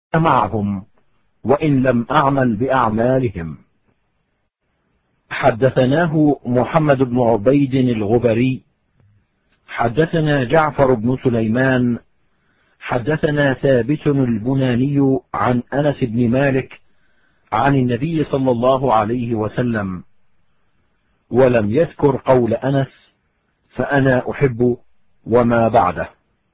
معهم وإن لم أعمل بأعمالهم. حدثناه محمد بن عبيد الغبري حدثنا جعفر بن سليمان حدثنا ثابت البناني عن أنس بن مالك عن النبي صلى الله عليه وسلم، ولم يذكر قول أنس فأنا أحب وما بعده.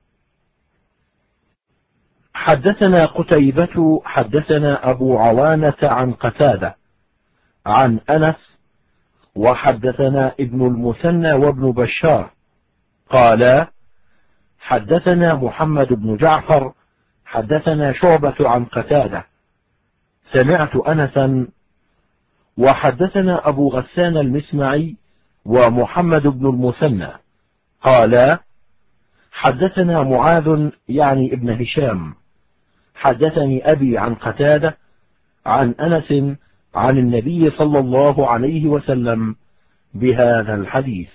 حدثنا قتيبة حدثنا أبو عوانة عن قتادة عن أنس، وحدثنا ابن المثنى وابن بشار قالا حدثنا محمد بن جعفر حدثنا شعبة عن قتادة سمعت أنسا، وحدثنا أبو غسان المسمعي ومحمد بن المثنى قالا حدثنا معاذ يعني ابن هشام حدثني أبي عن قتادة عن أنس عن النبي صلى الله عليه وسلم بهذا الحديث.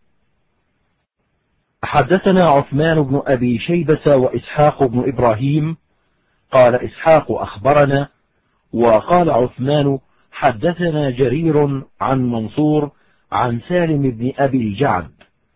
حدثنا عثمان بن أبي شيبة وإسحاق بن إبراهيم قال إسحاق أخبرنا، وقال عثمان حدثنا جرير عن منصور عن سالم بن أبي الجعد.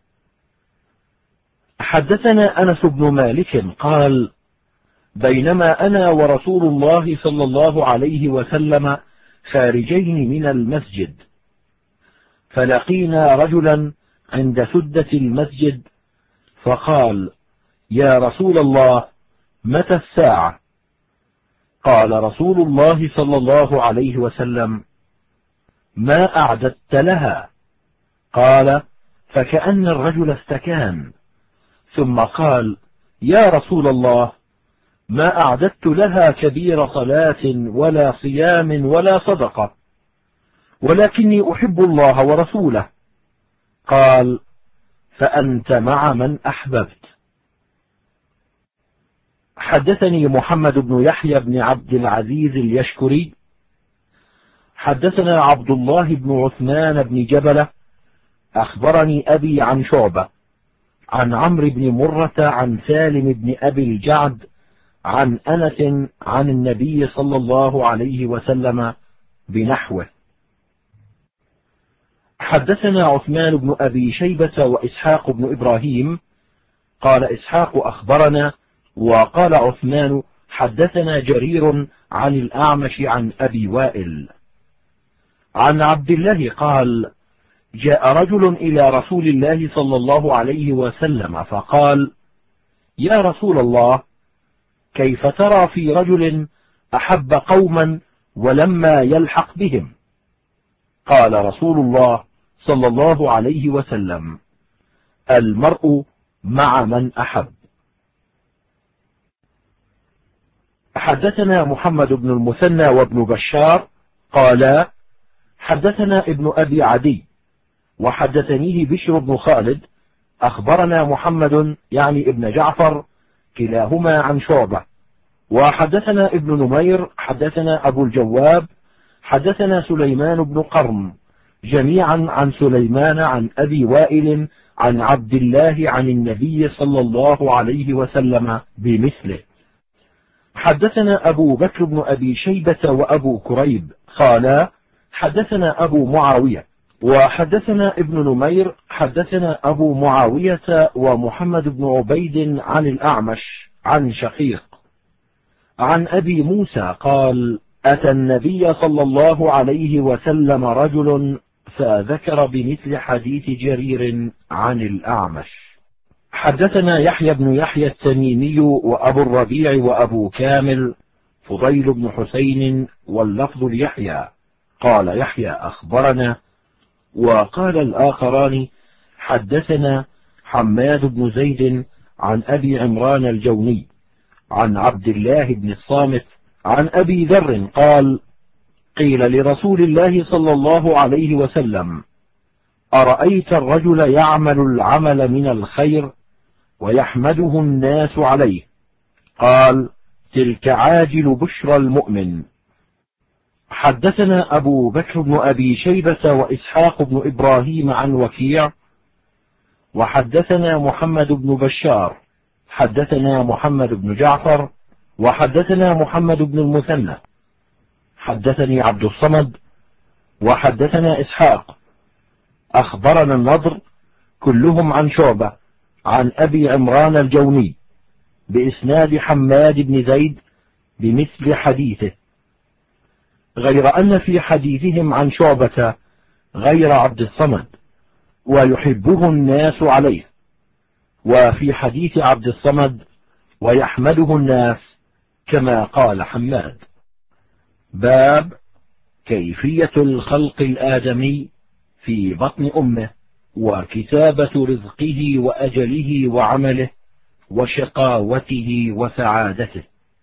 حدثنا أنس بن مالك قال بينما أنا ورسول الله صلى الله عليه وسلم خارجين من المسجد، فلقينا رجلا عند سدة المسجد فقال يا رسول الله متى الساعة؟ قال رسول الله صلى الله عليه وسلم ما أعددت لها؟ قال فكأن الرجل استكان، ثم قال يا رسول الله ما أعددت لها كبير صلاة ولا صيام ولا صدقة، ولكني أحب الله ورسوله. قال فأنت مع من أحببت. حدثني محمد بن يحيى بن عبد العزيز اليشكري حدثنا عبد الله بن عثمان بن جبلة أخبرني أبي عن شعبة عن عمرو بن مرة عن سالم بن أبي الجعد عن أنس عن النبي صلى الله عليه وسلم بنحوه. حدثنا عثمان بن أبي شيبة وإسحاق بن إبراهيم قال إسحاق أخبرنا، وقال عثمان حدثنا جرير عن الأعمش عن أبي وائل عن عبد الله قال جاء رجل إلى رسول الله صلى الله عليه وسلم فقال يا رسول الله كيف ترى في رجل أحب قوما ولما يلحق بهم؟ قال رسول الله صلى الله عليه وسلم المرء مع من أحب. حدثنا محمد بن المثنى وابن بشار قالا حدثنا ابن أبي عدي وحدثنيه بشر بن خالد أخبرنا محمد يعني ابن جعفر كلاهما عن شعبة، وحدثنا ابن نمير حدثنا أبو الجواب حدثنا سليمان بن قرن جميعا عن سليمان عن أبي وائل عن عبد الله عن النبي صلى الله عليه وسلم بمثله. حدثنا أبو بكر بن أبي شيبة وأبو كريب قالا حدثنا أبو معاوية، وحدثنا ابن نمير حدثنا أبو معاوية ومحمد بن عبيد عن الأعمش عن شقيق عن أبي موسى قال أتى النبي صلى الله عليه وسلم رجل فذكر بمثل حديث جرير عن الأعمش. حدثنا يحيى بن يحيى التميمي وأبو الربيع وأبو كامل فضيل بن حسين واللفظ ليحيى قال يحيى أخبرنا، وقال الآخران حدثنا حماد بن زيد عن أبي عمران الجوني عن عبد الله بن الصامت عن أبي ذر قال قيل لرسول الله صلى الله عليه وسلم أرأيت الرجل يعمل العمل من الخير ويحمده الناس عليه؟ قال تلك عاجل بشرى المؤمن. حدثنا أبو بكر بن أبي شيبة وإسحاق بن إبراهيم عن وكيع، وحدثنا محمد بن بشار حدثنا محمد بن جعفر وحدثنا محمد بن المثنى حدثني عبد الصمد وحدثنا إسحاق أخبرنا النضر كلهم عن شعبة عن أبي عمران الجوني بإسناد حماد بن زيد بمثل حديثه، غير أن في حديثهم عن شعبة غير عبد الصمد ويحبه الناس عليه، وفي حديث عبد الصمد ويحمده الناس كما قال حماد. باب كيفية الخلق الآدمي في بطن أمه وكتابة رزقه وأجله وعمله وشقاوته وسعادته.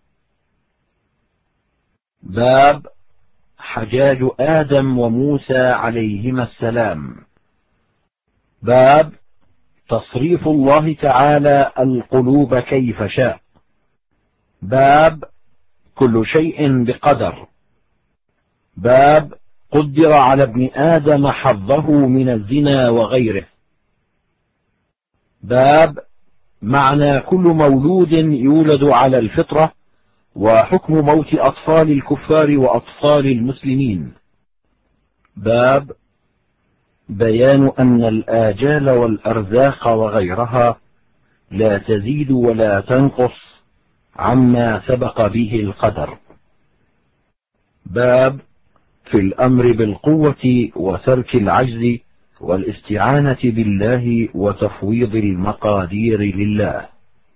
باب حجاج آدم وموسى عليهما السلام. باب تصريف الله تعالى القلوب كيف شاء. باب كل شيء بقدر. باب قدر على ابن آدم حظه من الزنا وغيره. باب معنى كل مولود يولد على الفطرة وحكم موت أطفال الكفار وأطفال المسلمين. باب بيان أن الآجال والأرزاق وغيرها لا تزيد ولا تنقص عما سبق به القدر. باب في الأمر بالقوة وترك العجز والاستعانة بالله وتفويض المقادير لله.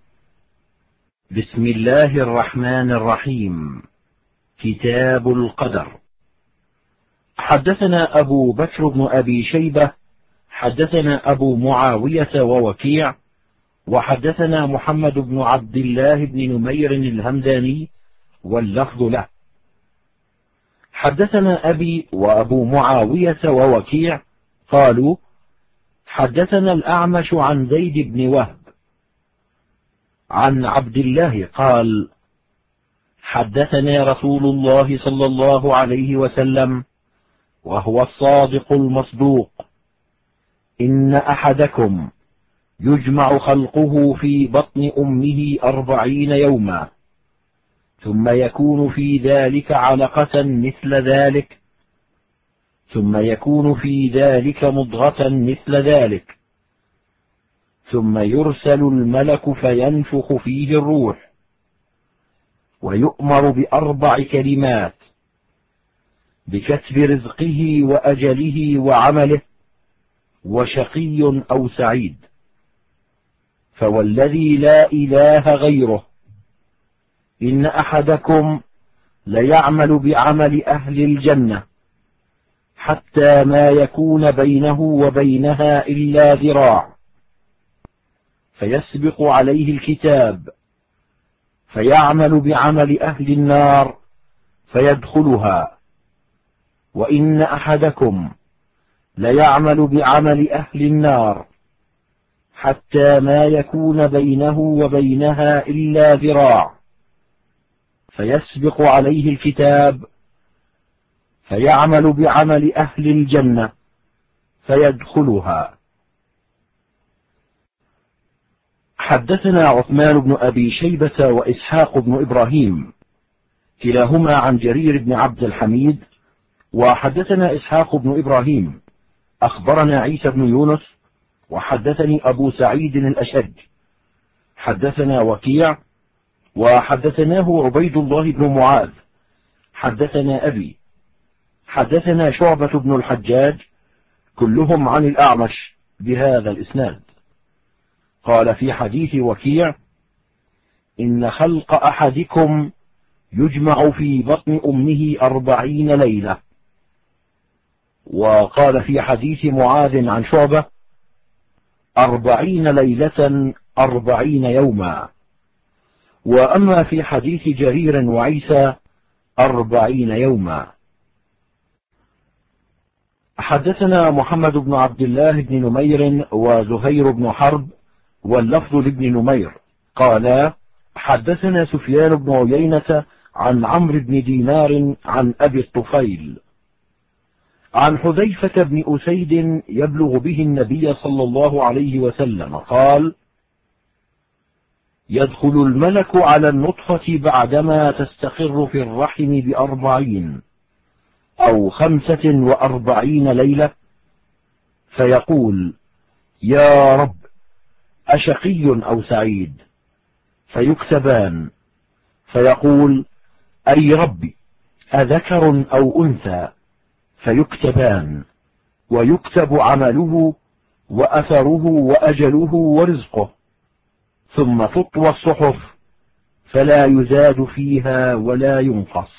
بسم الله الرحمن الرحيم. كتاب القدر. حدثنا أبو بكر بن أبي شيبة حدثنا أبو معاوية ووكيع وحدثنا محمد بن عبد الله بن نمير الهمداني واللفظ له. حدثنا أبي وأبو معاوية ووكيع قالوا حدثنا الأعمش عن زيد بن وهب عن عبد الله قال حدثنا رسول الله صلى الله عليه وسلم وهو الصادق المصدوق: إن أحدكم يجمع خلقه في بطن أمه 40 يوما ثم يكون في ذلك علقة مثل ذلك ثم يكون في ذلك مضغة مثل ذلك ثم يرسل الملك فينفخ فيه الروح ويؤمر ب4 كلمات: بكتب رزقه وأجله وعمله وشقي أو سعيد. فوالذي لا إله غيره إن أحدكم ليعمل بعمل أهل الجنة حتى ما يكون بينه وبينها إلا ذراع، فيسبق عليه الكتاب فيعمل بعمل أهل النار فيدخلها، وإن أحدكم ليعمل بعمل أهل النار حتى ما يكون بينه وبينها إلا ذراع، فيسبق عليه الكتاب فيعمل بعمل أهل الجنة فيدخلها. حدثنا عثمان بن أبي شيبة وإسحاق بن إبراهيم كلاهما عن جرير بن عبد الحميد، وحدثنا إسحاق بن إبراهيم أخبرنا عيسى بن يونس، وحدثني أبو سعيد الأشج حدثنا وكيع، وحدثناه عبيد الله بن معاذ حدثنا أبي حدثنا شعبة بن الحجاج كلهم عن الأعمش بهذا الإسناد. قال في حديث وكيع: إن خلق أحدكم يجمع في بطن أمه 40 ليلة. وقال في حديث معاذ عن شعبة: 40 ليلة 40 يوما. وأما في حديث جرير وعيسى 40 يوما. حدثنا محمد بن عبد الله بن نمير وزهير بن حرب واللفظ لابن نمير قالا حدثنا سفيان بن عيينة عن عمرو بن دينار عن أبي الطفيل عن حذيفة بن أسيد يبلغ به النبي صلى الله عليه وسلم قال: يدخل الملك على النطفة بعدما تستقر في الرحم ب40 أو 45 ليلة، فيقول: يا رب، أشقي أو سعيد؟ فيكتبان، فيقول: أي ربي، أذكر أو أنثى؟ فيكتبان، ويكتب عمله وأثره وأجله ورزقه، ثم تطوى الصحف فلا يزاد فيها ولا ينقص.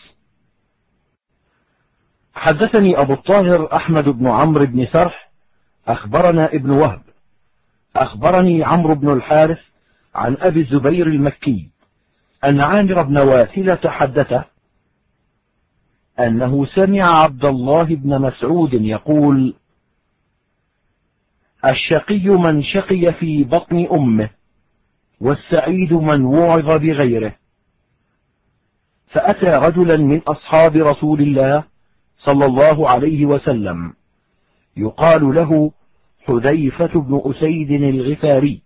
حدثني أبو الطاهر أحمد بن عمرو بن سرح أخبرنا ابن وهب أخبرني عمرو بن الحارث عن أبي الزبير المكي أن عامر بن واثلة حدثه أنه سمع عبد الله بن مسعود يقول: الشقي من شقي في بطن أمه، والسعيد من وعظ بغيره. فأتى رجلا من أصحاب رسول الله صلى الله عليه وسلم يقال له حذيفة بن أسيد الغفاري،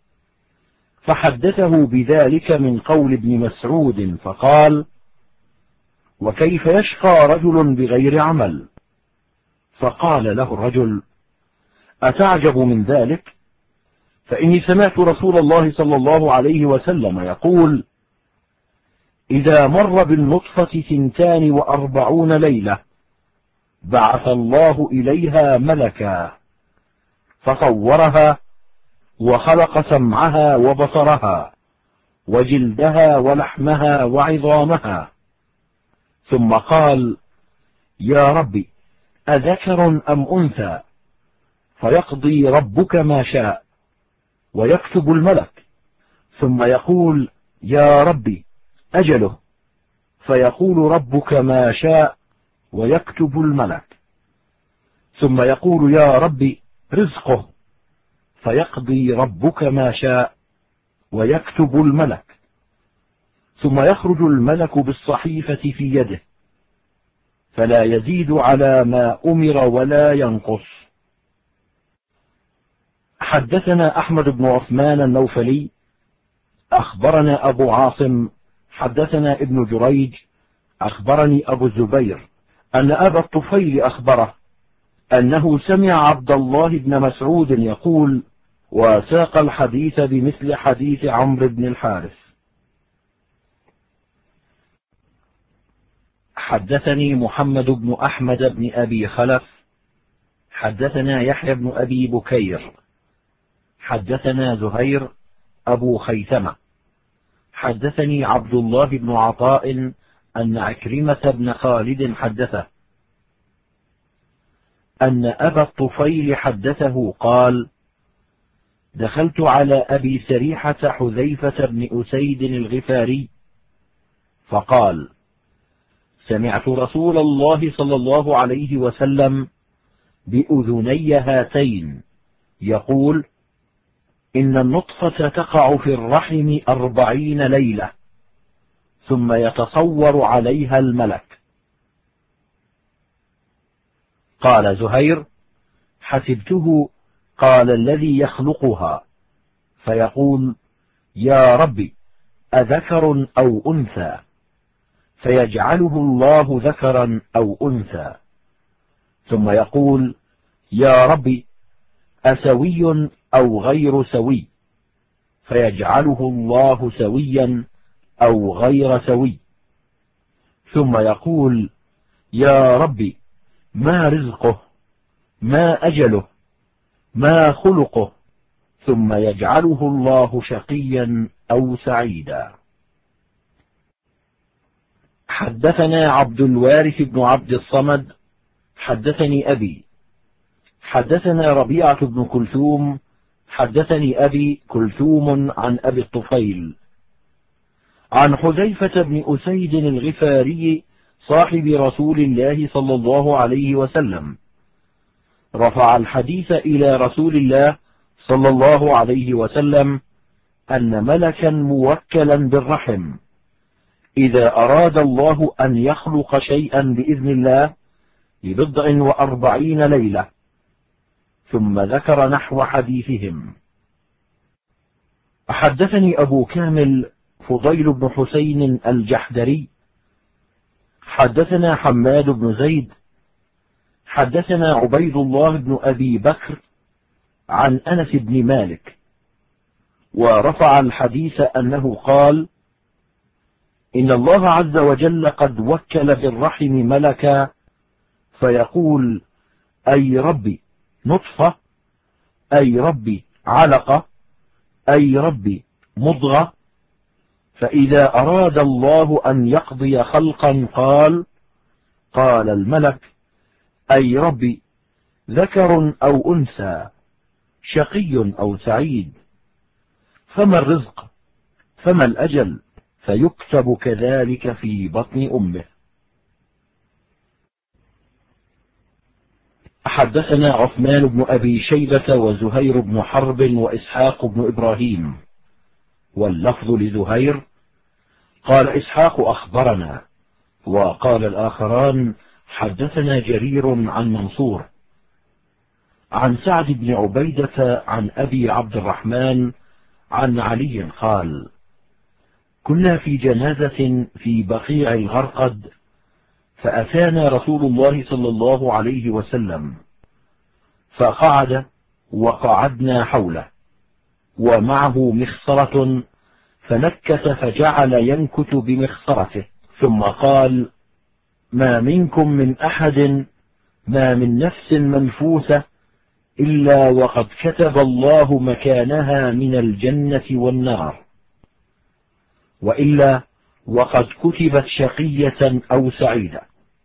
فحدثه بذلك من قول ابن مسعود، فقال: وكيف يشقى رجل بغير عمل؟ فقال له الرجل: أتعجب من ذلك؟ فإني سمعت رسول الله صلى الله عليه وسلم يقول: إذا مر بالنطفة 42 ليلة بعث الله إليها ملكا، فصورها وخلق سمعها وبصرها وجلدها ولحمها وعظامها، ثم قال: يا ربي، أذكر أم أنثى؟ فيقضي ربك ما شاء ويكتب الملك، ثم يقول: يا ربي، أجله؟ فيقول ربك ما شاء ويكتب الملك، ثم يقول: يا ربي، رزقه؟ فيقضي ربك ما شاء ويكتب الملك، ثم يخرج الملك بالصحيفة في يده، فلا يزيد على ما أمر ولا ينقص. حدثنا أحمد بن عثمان النوفلي أخبرنا أبو عاصم حدثنا ابن جريج أخبرني أبو الزبير أن أبا الطفيل أخبره أنه سمع عبد الله بن مسعود يقول، وساق الحديث بمثل حديث عمرو بن الحارث. حدثني محمد بن أحمد بن أبي خلف حدثنا يحيى بن أبي بكير حدثنا زهير أبو خيثمة حدثني عبد الله بن عطاء أن عكرمة بن خالد حدثه أن أبا الطفيل حدثه قال: دخلت على أبي سريحة حذيفة بن أسيد الغفاري فقال: سمعت رسول الله صلى الله عليه وسلم بأذني هاتين يقول: إن النطفة تقع في الرحم 40 ليلة ثم يتصور عليها الملك. قال زهير: حسبته قال الذي يخلقها، فيقول: يا ربي، أذكر أو أنثى؟ فيجعله الله ذكرا أو أنثى، ثم يقول: يا ربي، أسوي أو غير سوي؟ فيجعله الله سويا أو غير سوي، ثم يقول: يا ربي، ما رزقه؟ ما أجله؟ ما خلقه؟ ثم يجعله الله شقيا أو سعيدا. حدثنا عبد الوارث بن عبد الصمد حدثني أبي حدثنا ربيعة بن كلثوم حدثني أبي كلثوم عن أبي الطفيل عن حذيفة بن أسيد الغفاري صاحب رسول الله صلى الله عليه وسلم، رفع الحديث إلى رسول الله صلى الله عليه وسلم أن ملكا موكلا بالرحم إذا أراد الله أن يخلق شيئا بإذن الله ب40 ليلة، ثم ذكر نحو حديثهم. حدثني أبو كامل فضيل بن حسين الجحدري حدثنا حماد بن زيد حدثنا عبيد الله بن أبي بكر عن أنس بن مالك، ورفع الحديث أنه قال: إن الله عز وجل قد وكل بالرحم ملكا فيقول: أي ربي نطفة، أي ربي علقة، أي ربي مضغة. فإذا أراد الله أن يقضي خلقا قال الملك: أي ربي ذكر أو أنثى، شقي أو سعيد، فما الرزق، فما الأجل، فيكتب كذلك في بطن أمه. حدثنا عثمان بن أبي شيبة وزهير بن حرب وإسحاق بن إبراهيم، واللفظ لزهير قال إسحاق أخبرنا، وقال الآخران حدثنا جرير عن منصور عن سعد بن عبيدة عن أبي عبد الرحمن عن علي قال: كنا في جنازة في بقيع الغرقد، فأتانا رسول الله صلى الله عليه وسلم، فقعد وقعدنا حوله، ومعه مخصرة، فنكت فجعل ينكت بمخصرته، ثم قال: ما منكم من أحد، ما من نفس منفوسة إلا وقد كتب الله مكانها من الجنة والنار، وإلا وقد كتبت شقية أو سعيدة.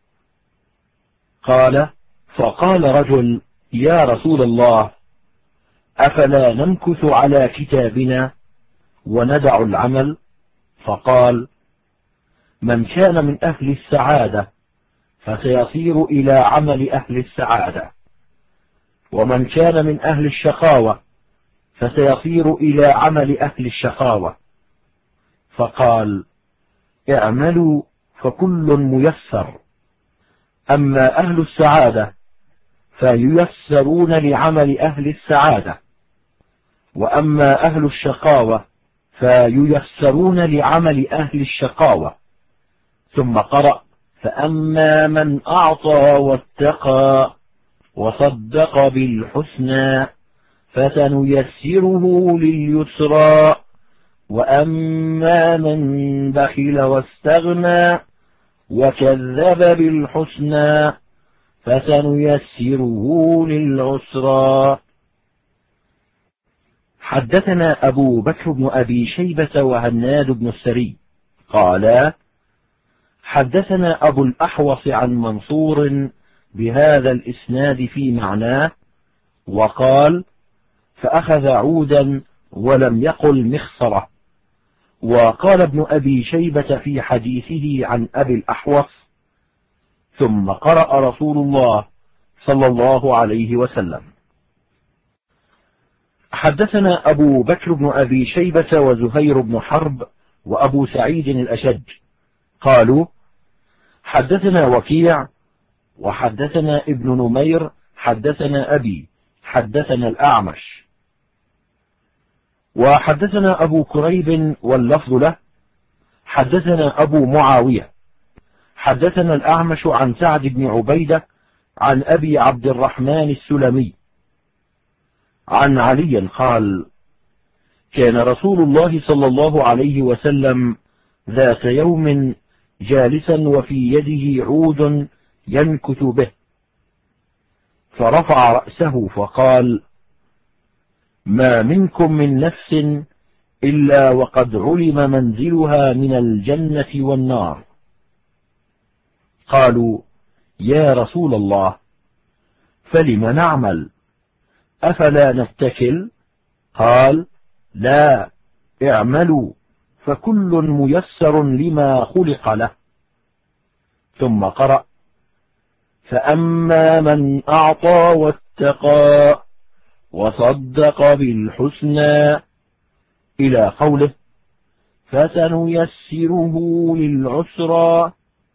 قال: فقال رجل: يا رسول الله، أفلا نمكث على كتابنا وندع العمل؟ فقال: من كان من أهل السعادة فسيصير إلى عمل أهل السعادة، ومن كان من أهل الشقاوة فسيصير إلى عمل أهل الشقاوة. فقال: اعملوا فكل ميسر، أما أهل السعادة فييسرون لعمل أهل السعادة، وأما أهل الشقاوة فييسرون لعمل أهل الشقاوة. ثم قرأ: فأما من أعطى واتقى وصدق بالحسنى فسنيسره لليسرى، وأما من بخل واستغنى وكذب بالحسنى فسنيسره للعسرى. حدثنا أبو بكر بن أبي شيبة وهناد بن السري قالا: حدثنا أبو الأحوص عن منصور بهذا الإسناد في معناه، وقال: فأخذ عودا ولم يقل مخصرة. وقال ابن أبي شيبة في حديثه عن أبي الأحوص: ثم قرأ رسول الله صلى الله عليه وسلم. حدثنا أبو بكر بن أبي شيبة وزهير بن حرب وأبو سعيد الأشج قالوا: حدثنا وكيع وحدثنا ابن نمير حدثنا أبي حدثنا الأعمش. وحدثنا أبو كريب واللفظ له حدثنا أبو معاوية حدثنا الأعمش عن سعد بن عبيدة عن أبي عبد الرحمن السلمي عن علي قال: كان رسول الله صلى الله عليه وسلم ذات يوم جالسا وفي يده عود ينكت به، فرفع رأسه فقال: ما منكم من نفس إلا وقد علم منزلها من الجنة والنار. قالوا: يا رسول الله، فلم نعمل؟ أفلا نتكل؟ قال: لا، اعملوا فكل ميسر لما خلق له. ثم قرأ: فأما من أعطى واتقى وصدق بالحسنى إلى قوله: فسنيسره للعسرى.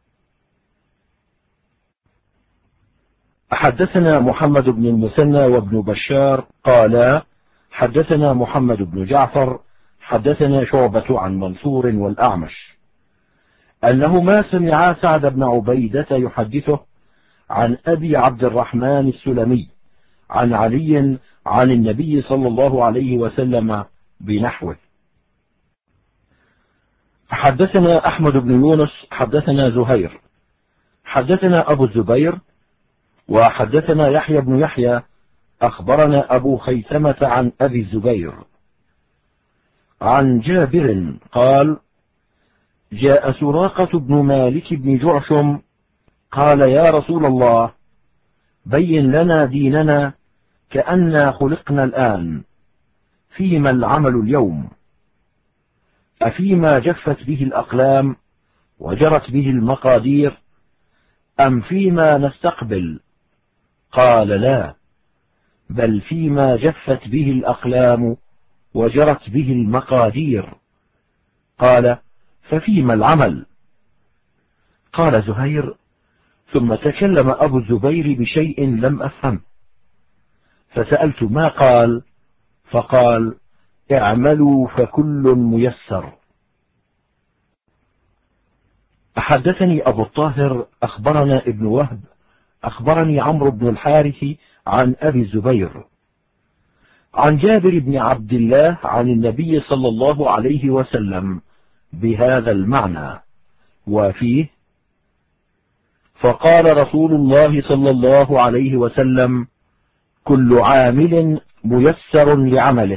حدثنا محمد بن المثنى وابن بشار قالا: حدثنا محمد بن جعفر حدثنا شعبة عن منصور والأعمش أنهما سمعا سعد بن عبيدة يحدثه عن أبي عبد الرحمن السلمي عن علي عن النبي صلى الله عليه وسلم بنحوه. حدثنا أحمد بن يونس حدثنا زهير حدثنا أبو الزبير وحدثنا يحيى بن يحيى أخبرنا أبو خيثمة عن أبي الزبير عن جابر قال: جاء سراقة بن مالك بن جعشم قال: يا رسول الله، بين لنا ديننا كأننا خلقنا الآن، فيما العمل اليوم؟ أفيما جفت به الأقلام وجرت به المقادير، أم فيما نستقبل؟ قال: لا، بل فيما جفت به الأقلام وجرت به المقادير. قال: ففيما العمل؟ قال زهير: ثم تكلم أبو الزبير بشيء لم أفهم، فسألت ما قال، فقال: اعملوا فكل ميسر. حدثني أبو الطاهر أخبرنا ابن وهب أخبرني عمرو بن الحارث عن أبي الزبير عن جابر بن عبد الله عن النبي صلى الله عليه وسلم بهذا المعنى، وفيه: فقال رسول الله صلى الله عليه وسلم: كل عامل ميسر لعمله.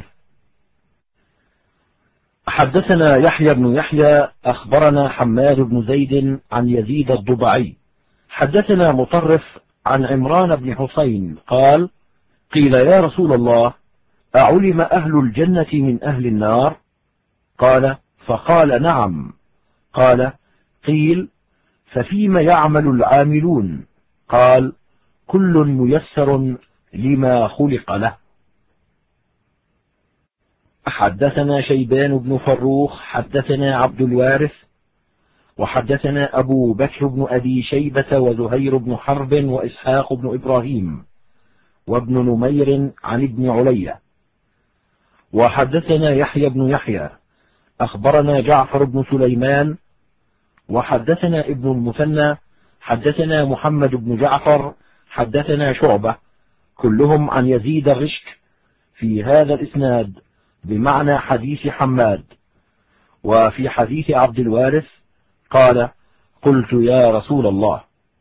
حدثنا يحيى بن يحيى أخبرنا حماد بن زيد عن يزيد الضبعي حدثنا مطرف عن عمران بن حسين قال: قيل يا رسول الله، أعلم أهل الجنة من أهل النار؟ قال: فقال: نعم. قال: قيل: ففيما يعمل العاملون؟ قال: كل ميسر لما خلق له. حدثنا شيبان بن فروخ حدثنا عبد الوارث وحدثنا أبو بكر بن أبي شيبة وزهير بن حرب وإسحاق بن إبراهيم وابن نمير عن ابن علية. وحدثنا يحيى بن يحيى أخبرنا جعفر بن سليمان وحدثنا ابن المثنى حدثنا محمد بن جعفر حدثنا شعبة كلهم عن يزيد الرشك في هذا الإسناد بمعنى حديث حماد. وفي حديث عبد الوارث قال: قلت يا رسول الله.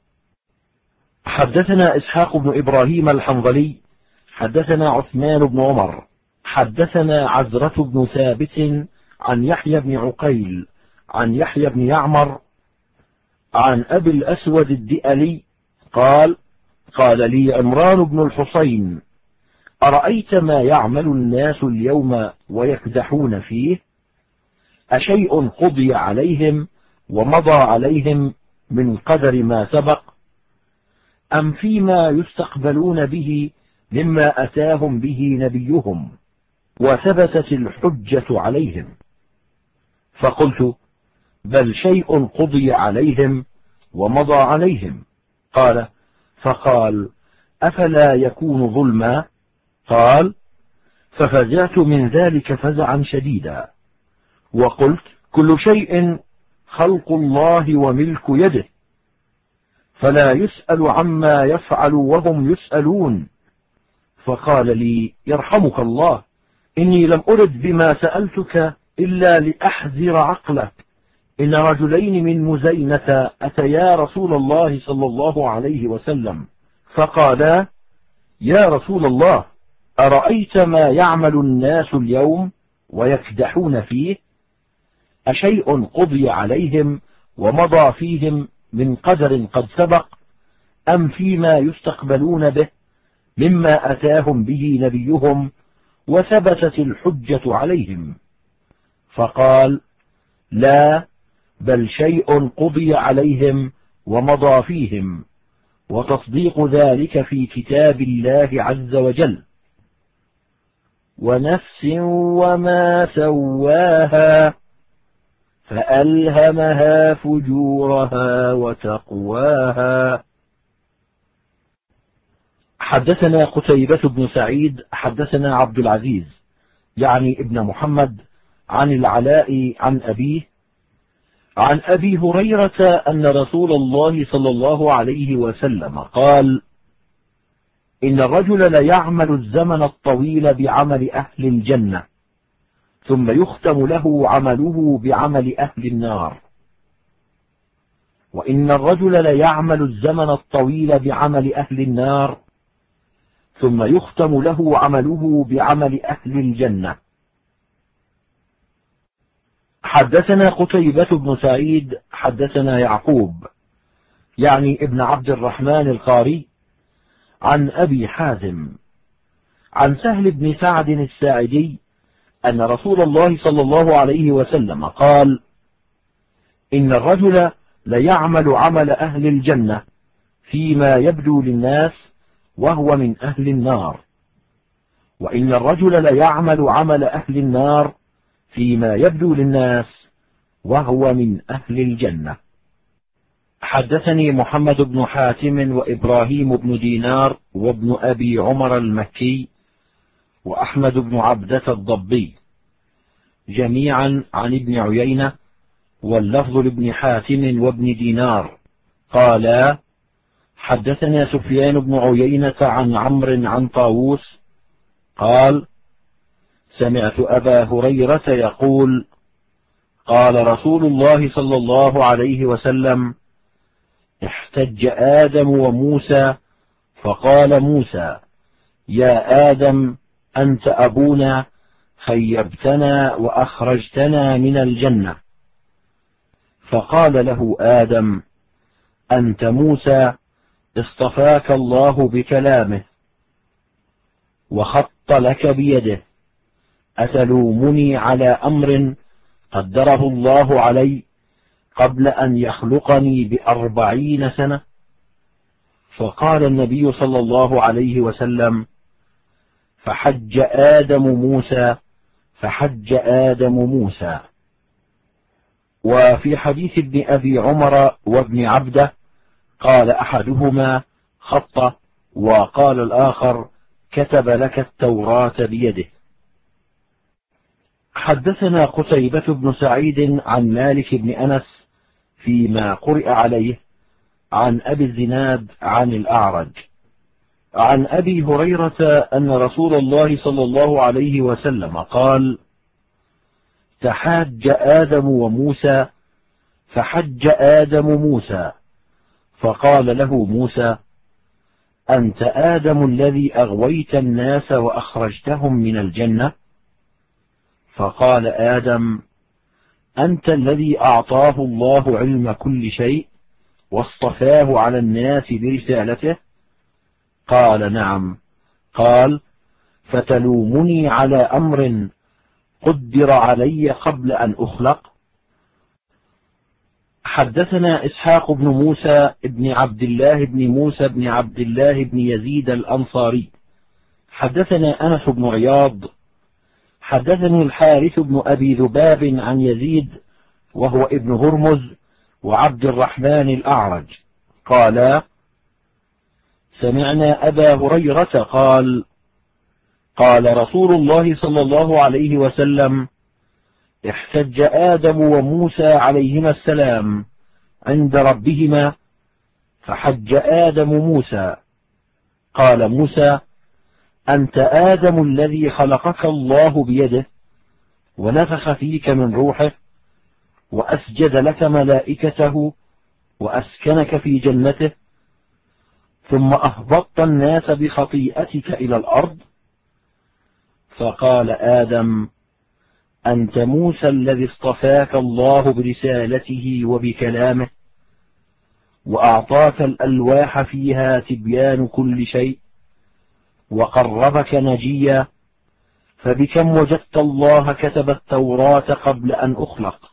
حدثنا إسحاق بن إبراهيم الحنظلي حدثنا عثمان بن عمر حدثنا عزرة بن ثابت عن يحيى بن عقيل عن يحيى بن يعمر عن أبي الأسود الدئلي قال: قال لي عمران بن الحصين: أرأيت ما يعمل الناس اليوم ويكدحون فيه؟ أشيء قضي عليهم ومضى عليهم من قدر ما سبق، أم فيما يستقبلون به مما أتاهم به نبيهم وثبتت الحجة عليهم؟ فقلت: بل شيء قضي عليهم ومضى عليهم. قال: فقال: أفلا يكون ظلما؟ قال: ففزعت من ذلك فزعا شديدا، وقلت: كل شيء خلق الله وملك يده، فلا يسأل عما يفعل وهم يسألون. فقال لي: يرحمك الله، إني لم أرد بما سألتك إلا لأحذر عقلك. إن رجلين من مزينة أتيا رسول الله صلى الله عليه وسلم فقالا: يا رسول الله، أرأيت ما يعمل الناس اليوم ويكدحون فيه؟ أشيء قضي عليهم ومضى فيهم من قدر قد سبق، أم فيما يستقبلون به مما أتاهم به نبيهم وثبتت الحجة عليهم؟ فقال: لا، بل شيء قضي عليهم ومضى فيهم، وتصديق ذلك في كتاب الله عز وجل. ونفس وما سواها فألهمها فجورها وتقواها. حدثنا قتيبة بن سعيد حدثنا عبد العزيز يعني ابن محمد عن العلاء عن أبيه عن أبي هريرة أن رسول الله صلى الله عليه وسلم قال: إن الرجل ليعمل الزمن الطويل بعمل أهل الجنة، ثم يختم له عمله بعمل أهل النار. وإن الرجل ليعمل الزمن الطويل بعمل أهل النار، ثم يختم له عمله بعمل أهل الجنة. حدثنا قتيبة بن سعيد حدثنا يعقوب يعني ابن عبد الرحمن القاري عن أبي حازم عن سهل بن سعد الساعدي أن رسول الله صلى الله عليه وسلم قال: إن الرجل ليعمل عمل أهل الجنة فيما يبدو للناس وهو من أهل النار، وإن الرجل ليعمل عمل أهل النار فيما يبدو للناس وهو من أهل الجنة. حدثني محمد بن حاتم وإبراهيم بن دينار وابن أبي عمر المكي وأحمد بن عبدة الضبي جميعا عن ابن عيينة، واللفظ لابن حاتم وابن دينار قالا: حدثنا سفيان بن عيينة عن عمرو عن طاووس قال: سمعت أبا هريرة يقول: قال رسول الله صلى الله عليه وسلم: احتج آدم وموسى، فقال موسى: يا آدم أنت أبونا، خيبتنا وأخرجتنا من الجنة. فقال له آدم: أنت موسى، اصطفاك الله بكلامه وخط لك بيده، أتلومني على أمر قدره الله علي قبل أن يخلقني ب40 سنة؟ فقال النبي صلى الله عليه وسلم: فحج آدم موسى. وفي حديث ابن أبي عمر وابن عبده قال أحدهما: خط، وقال الآخر: كتب لك التوراة بيده. حدثنا قتيبة بن سعيد عن مالك بن أنس فيما قرئ عليه عن أبي الزناد عن الأعرج عن أبي هريرة أن رسول الله صلى الله عليه وسلم قال: تحاج آدم وموسى، فحج آدم موسى، فقال له موسى: أنت آدم الذي أغويت الناس وأخرجتهم من الجنة؟ فقال آدم: أنت الذي أعطاه الله علم كل شيء واصطفاه على الناس برسالته؟ قال: نعم. قال: فتلومني على أمر قدر علي قبل أن أخلق؟ حدثنا إسحاق بن موسى بن عبد الله بن موسى بن عبد الله بن يزيد الأنصاري حدثنا أنس بن عياض حدثني الحارث بن أبي ذباب عن يزيد وهو ابن هرمز وعبد الرحمن الأعرج قالا: سمعنا أبا هريرة قال: قال رسول الله صلى الله عليه وسلم: احتج آدم وموسى عليهما السلام عند ربهما، فحج آدم موسى. قال موسى: أنت آدم الذي خلقك الله بيده ونفخ فيك من روحه وأسجد لك ملائكته وأسكنك في جنته، ثم أهبطت الناس بخطيئتك إلى الأرض. فقال آدم: أنت موسى الذي اصطفاك الله برسالته وبكلامه، وأعطاك الألواح فيها تبيان كل شيء، وقربك نجيا، فبكم وجدت الله كتب التوراة قبل أن أخلق؟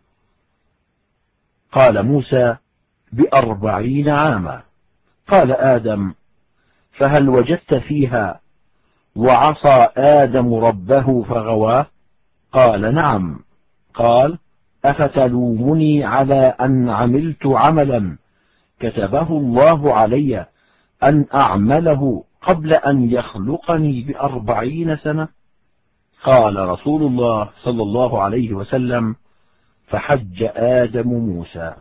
قال موسى: ب40 عاما. قال آدم: فهل وجدت فيها وعصى آدم ربه فغواه؟ قال: نعم. قال: أفتلومني على أن عملت عملا كتبه الله علي أن أعمله قبل أن يخلقني ب40 سنة؟ قال رسول الله صلى الله عليه وسلم: فحج آدم موسى.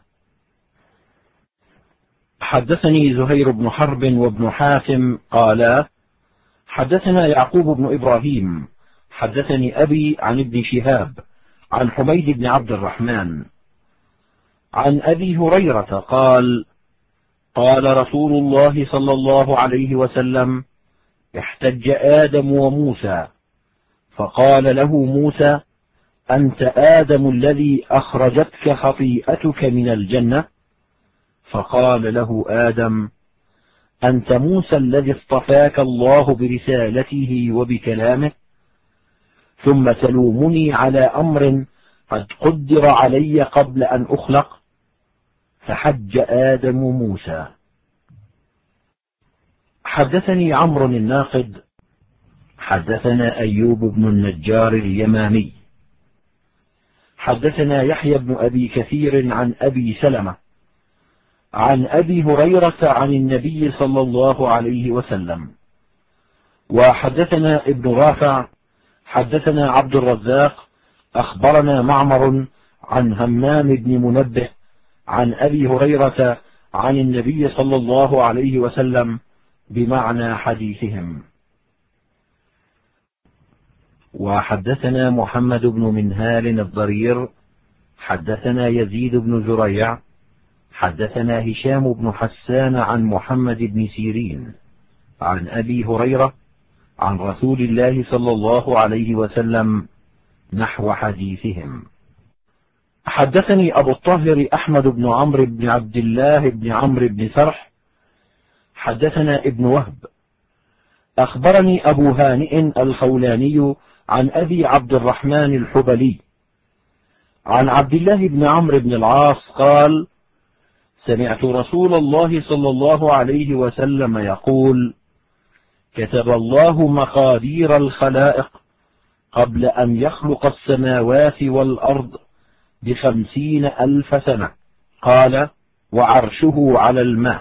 حدثني زهير بن حرب وابن حاتم قالا: حدثنا يعقوب بن إبراهيم حدثني أبي عن ابن شهاب عن حميد بن عبد الرحمن عن أبي هريرة قال: قال رسول الله صلى الله عليه وسلم: احتج آدم وموسى، فقال له موسى: أنت آدم الذي أخرجتك خطيئتك من الجنة؟ فقال له آدم: أنت موسى الذي اصطفاك الله برسالته وبكلامه، ثم تلومني على أمر قد قدر علي قبل أن أخلق؟ فحج آدم موسى. حدثني عمرو الناقد حدثنا أيوب بن النجار اليمامي حدثنا يحيى بن أبي كثير عن أبي سلمة عن أبي هريرة عن النبي صلى الله عليه وسلم. وحدثنا ابن رافع حدثنا عبد الرزاق أخبرنا معمر عن همام بن منبه عن أبي هريرة عن النبي صلى الله عليه وسلم بمعنى حديثهم. وحدثنا محمد بن منهال الضرير حدثنا يزيد بن زريع حدثنا هشام بن حسان عن محمد بن سيرين عن أبي هريرة عن رسول الله صلى الله عليه وسلم نحو حديثهم. حدثني أبو الطاهر أحمد بن عمرو بن عبد الله بن عمرو بن سرح حدثنا ابن وهب أخبرني أبو هانئ الخولاني عن أبي عبد الرحمن الحبلي عن عبد الله بن عمرو بن العاص قال: سمعت رسول الله صلى الله عليه وسلم يقول: كتب الله مقادير الخلائق قبل أن يخلق السماوات والأرض ب50,000 سنة. قال: وعرشه على الماء.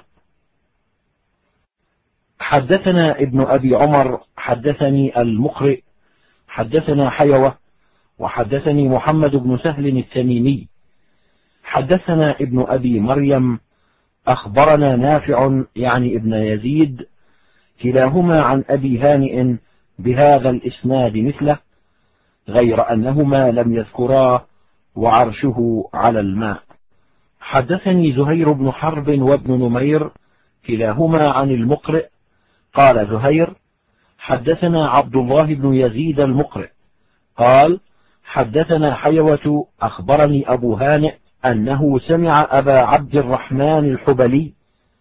حدثنا ابن أبي عمر حدثني المقرئ حدثنا حيوة وحدثني محمد بن سهل التميمي حدثنا ابن أبي مريم أخبرنا نافع يعني ابن يزيد كلاهما عن أبي هانئ بهذا الإسناد مثله، غير أنهما لم يذكرا وعرشه على الماء. حدثني زهير بن حرب وابن نمير كلاهما عن المقرئ قال زهير: حدثنا عبد الله بن يزيد المقرئ قال: حدثنا حيوة أخبرني أبو هانئ أنه سمع أبا عبد الرحمن الحبلي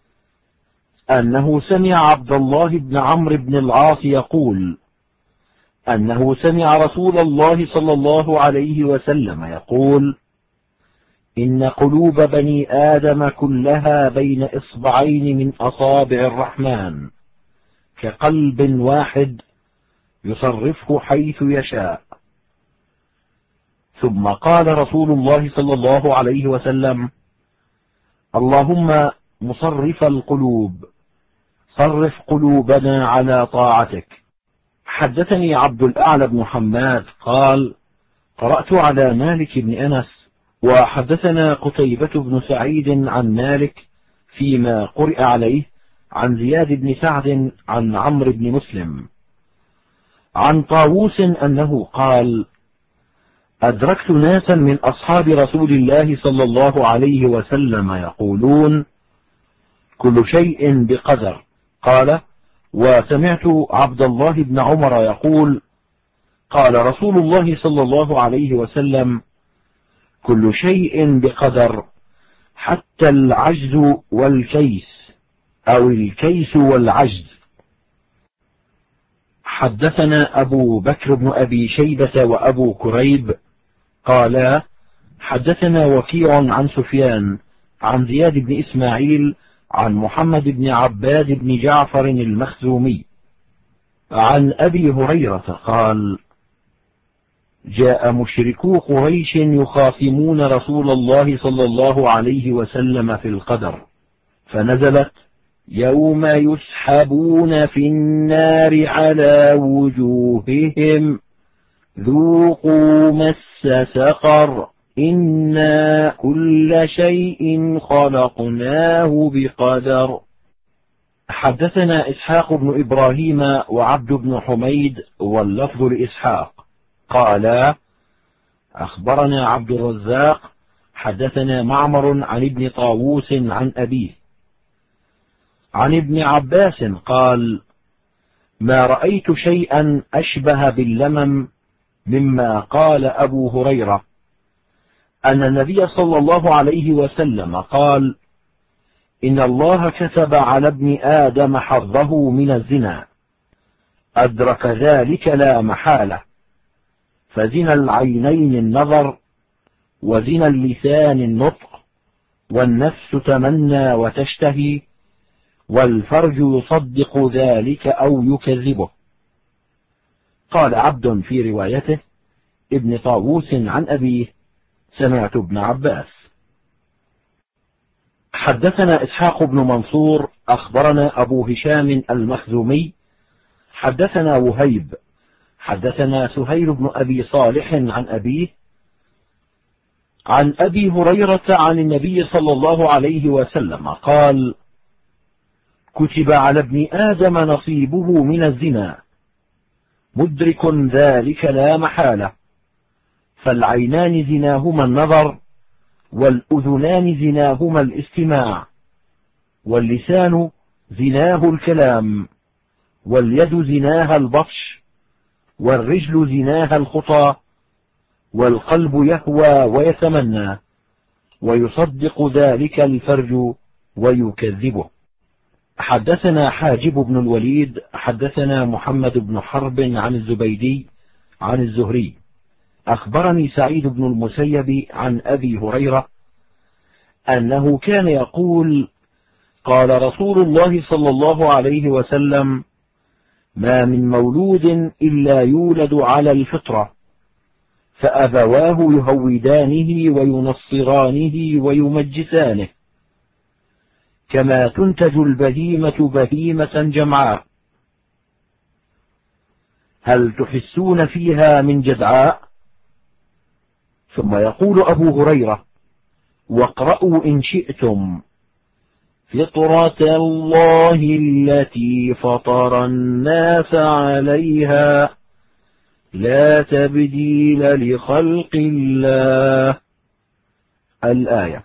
أنه سمع عبد الله بن عمرو بن العاص يقول أنه سمع رسول الله صلى الله عليه وسلم يقول: إن قلوب بني آدم كلها بين إصبعين من أصابع الرحمن كقلب واحد يصرفه حيث يشاء. ثم قال رسول الله صلى الله عليه وسلم: اللهم مصرف القلوب صرف قلوبنا على طاعتك. حدثني عبد الأعلى بن حماد قال: قرأت على مالك بن أنس. وحدثنا قتيبة بن سعيد عن مالك فيما قرئ عليه عن زياد بن سعد عن عمرو بن مسلم عن طاووس أنه قال: أدركت ناسا من أصحاب رسول الله صلى الله عليه وسلم يقولون: كل شيء بقدر. قال: وسمعت عبد الله بن عمر يقول: قال رسول الله صلى الله عليه وسلم: كل شيء بقدر حتى العجز والكيس أو الكيس والعجز. حدثنا أبو بكر بن أبي شيبة وأبو كريب قالا: حدثنا وكيع عن سفيان عن زياد بن إسماعيل عن محمد بن عباد بن جعفر المخزومي عن أبي هريرة قال: جاء مشركو قريش يخاصمون رسول الله صلى الله عليه وسلم في القدر، فنزلت: يوم يسحبون في النار على وجوههم ذوقوا مس سقر إنا كل شيء خلقناه بقدر. حدثنا إسحاق بن إبراهيم وعبد بن حميد واللفظ لإسحاق قالا أخبرنا عبد الرزاق حدثنا معمر عن ابن طاووس عن أبيه عن ابن عباس قال ما رأيت شيئا أشبه باللمم مما قال أبو هريرة أن النبي صلى الله عليه وسلم قال إن الله كتب على ابن آدم حظه من الزنا أدرك ذلك لا محالة، فزنا العينين النظر، وزنا اللسان النطق، والنفس تمنى وتشتهي، والفرج يصدق ذلك أو يكذبه. قال عبد في روايته ابن طاووس عن أبيه سمعت ابن عباس. حدثنا إسحاق بن منصور أخبرنا أبو هشام المخزومي حدثنا وهيب حدثنا سهيل بن أبي صالح عن أبيه عن أبي هريرة عن النبي صلى الله عليه وسلم قال كتب على ابن آدم نصيبه من الزنا مدرك ذلك لا محالة، فالعينان زناهما النظر، والأذنان زناهما الاستماع، واللسان زناه الكلام، واليد زناها البطش، والرجل زناها الخطى، والقلب يهوى ويتمنى، ويصدق ذلك الفرج ويكذبه. حدثنا حاجب بن الوليد حدثنا محمد بن حرب عن الزبيدي عن الزهري أخبرني سعيد بن المسيب عن أبي هريرة أنه كان يقول قال رسول الله صلى الله عليه وسلم ما من مولود إلا يولد على الفطرة، فأبواه يهودانه وينصرانه ويمجسانه، كما تنتج البهيمة بهيمة جمعاء، هل تحسون فيها من جدعاء؟ ثم يقول أبو هريرة واقرأوا إن شئتم فطرة الله التي فطر الناس عليها لا تبديل لخلق الله. الآية.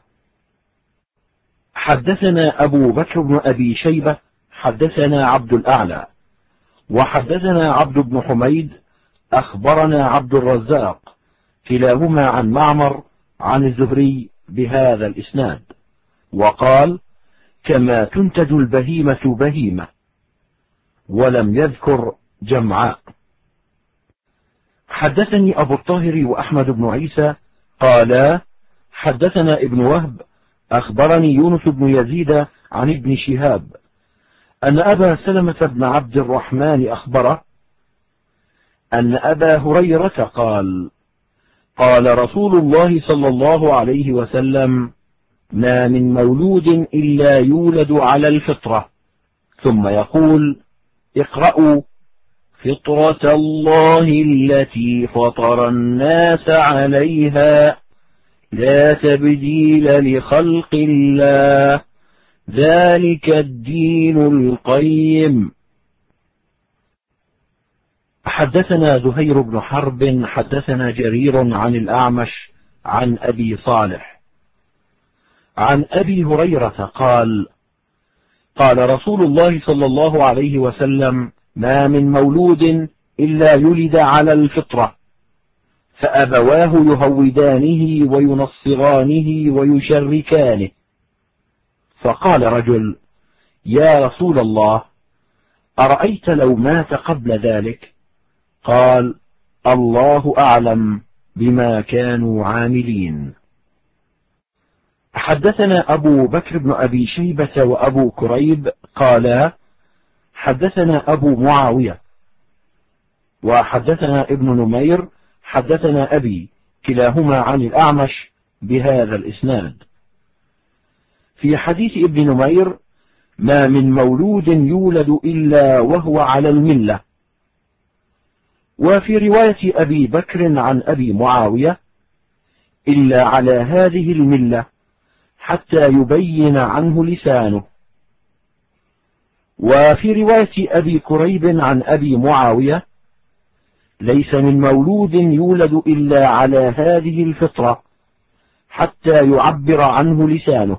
حدثنا أبو بكر بن أبي شيبة حدثنا عبد الأعلى وحدثنا عبد بن حميد أخبرنا عبد الرزاق كلاهما عن معمر عن الزهري بهذا الإسناد، وقال كما تنتج البهيمة بهيمة، ولم يذكر جمعاء. حدثني أبو الطاهر وأحمد بن عيسى قالا حدثنا ابن وهب أخبرني يونس بن يزيد عن ابن شهاب أن أبا سلمة بن عبد الرحمن أخبره أن أبا هريرة قال قال رسول الله صلى الله عليه وسلم ما من مولود إلا يولد على الفطرة، ثم يقول اقرأوا فطرة الله التي فطر الناس عليها لا تبديل لخلق الله ذلك الدين القيم. حدثنا زهير بن حرب حدثنا جرير عن الأعمش عن أبي صالح عن أبي هريرة قال قال رسول الله صلى الله عليه وسلم ما من مولود إلا يولد على الفطرة، فأبواه يهودانه وينصرانه ويشركانه. فقال رجل يا رسول الله أرأيت لو مات قبل ذلك؟ قال الله أعلم بما كانوا عاملين. حدثنا أبو بكر بن أبي شيبة وأبو كريب قالا حدثنا أبو معاوية وحدثنا ابن نمير حدثنا أبي كلاهما عن الأعمش بهذا الإسناد. في حديث ابن نمير ما من مولود يولد إلا وهو على الملة، وفي رواية أبي بكر عن أبي معاوية: إلا على هذه الملة حتى يبين عنه لسانه. وفي رواية أبي كريب عن أبي معاوية: ليس من مولود يولد إلا على هذه الفطرة حتى يعبر عنه لسانه.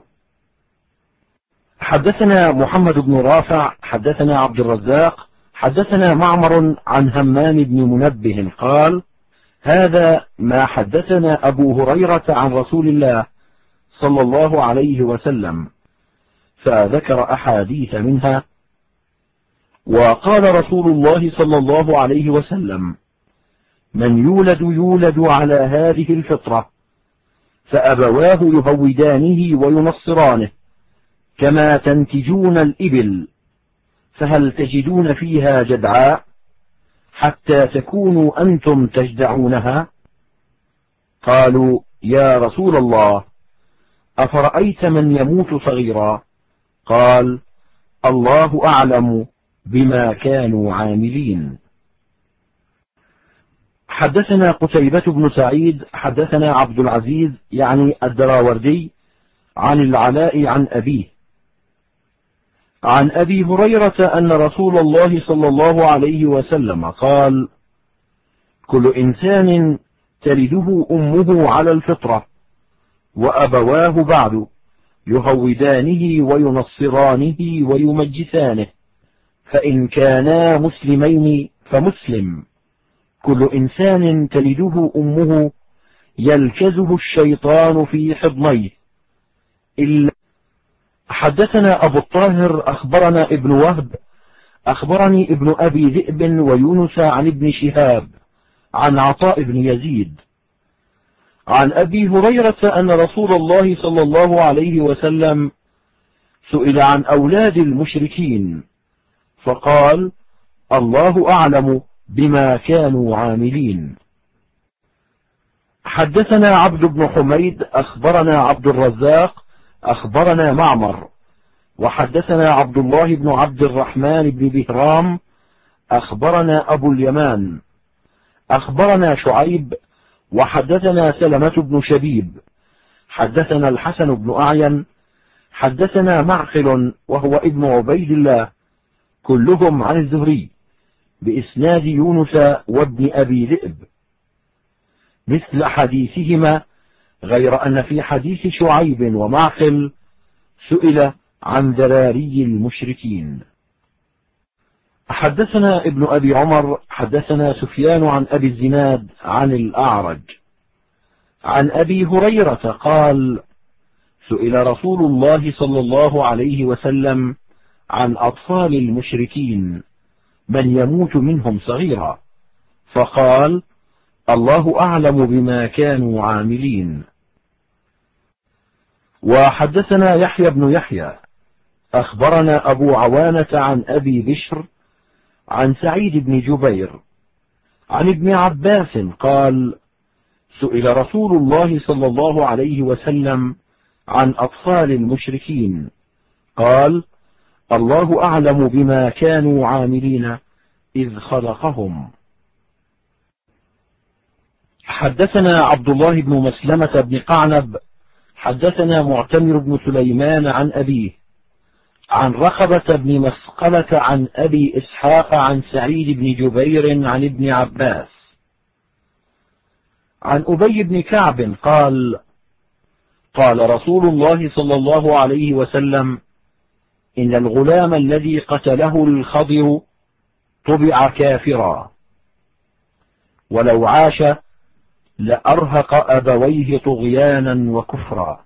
حدثنا محمد بن رافع حدثنا عبد الرزاق حدثنا معمر عن همام بن منبه قال: هذا ما حدثنا أبو هريرة عن رسول الله صلى الله عليه وسلم، فذكر أحاديث منها. وقال رسول الله صلى الله عليه وسلم: من يولد على هذه الفطرة، فأبواه يهودانه وينصرانه كما تنتجون الإبل، فهل تجدون فيها جدعاء حتى تكونوا أنتم تجدعونها؟ قالوا: يا رسول الله، أفرأيت من يموت صغيرا؟ قال: الله أعلم بما كانوا عاملين. حدثنا قتيبة بن سعيد حدثنا عبد العزيز يعني الدراوردي عن العلاء عن أبيه عن أبي هريرة أن رسول الله صلى الله عليه وسلم قال: كل إنسان تلده أمه على الفطرة، وأبواه بعد يهودانه وينصرانه ويمجسانه، فإن كانا مسلمين فمسلم. كل إنسان تلده أمه يلكزه الشيطان في حضنيه إلا. حدثنا أبو الطاهر أخبرنا ابن وهب أخبرني ابن أبي ذئب ويونس عن ابن شهاب عن عطاء بن يزيد عن أبي هريرة أن رسول الله صلى الله عليه وسلم سئل عن أولاد المشركين فقال: الله أعلم بما كانوا عاملين. حدثنا عبد بن حميد أخبرنا عبد الرزاق أخبرنا معمر وحدثنا عبد الله بن عبد الرحمن بن بهرام أخبرنا أبو اليمان أخبرنا شعيب وحدثنا سلمة بن شبيب حدثنا الحسن بن أعين حدثنا معقل وهو ابن عبيد الله كلهم عن الزهري بإسناد يونس وابن أبي ذئب مثل حديثهما، غير أن في حديث شعيب ومعقل سئل عن ذراري المشركين. حدثنا ابن أبي عمر حدثنا سفيان عن أبي الزناد عن الأعرج عن أبي هريرة قال: سئل رسول الله صلى الله عليه وسلم عن أطفال المشركين من يموت منهم صغيرا، فقال: الله أعلم بما كانوا عاملين. وحدثنا يحيى بن يحيى أخبرنا أبو عوانة عن أبي بشر عن سعيد بن جبير عن ابن عباس قال: سئل رسول الله صلى الله عليه وسلم عن أطفال المشركين قال: الله أعلم بما كانوا عاملين إذ خلقهم. حدثنا عبد الله بن مسلمة بن قعنب حدثنا معتمر بن سليمان عن أبيه عن رخبة بن مسقلة عن أبي إسحاق عن سعيد بن جبير عن ابن عباس عن أبي بن كعب قال: قال رسول الله صلى الله عليه وسلم: إن الغلام الذي قتله الخضر طبع كافرا، ولو عاش لأرهق أبويه طغيانا وكفرا.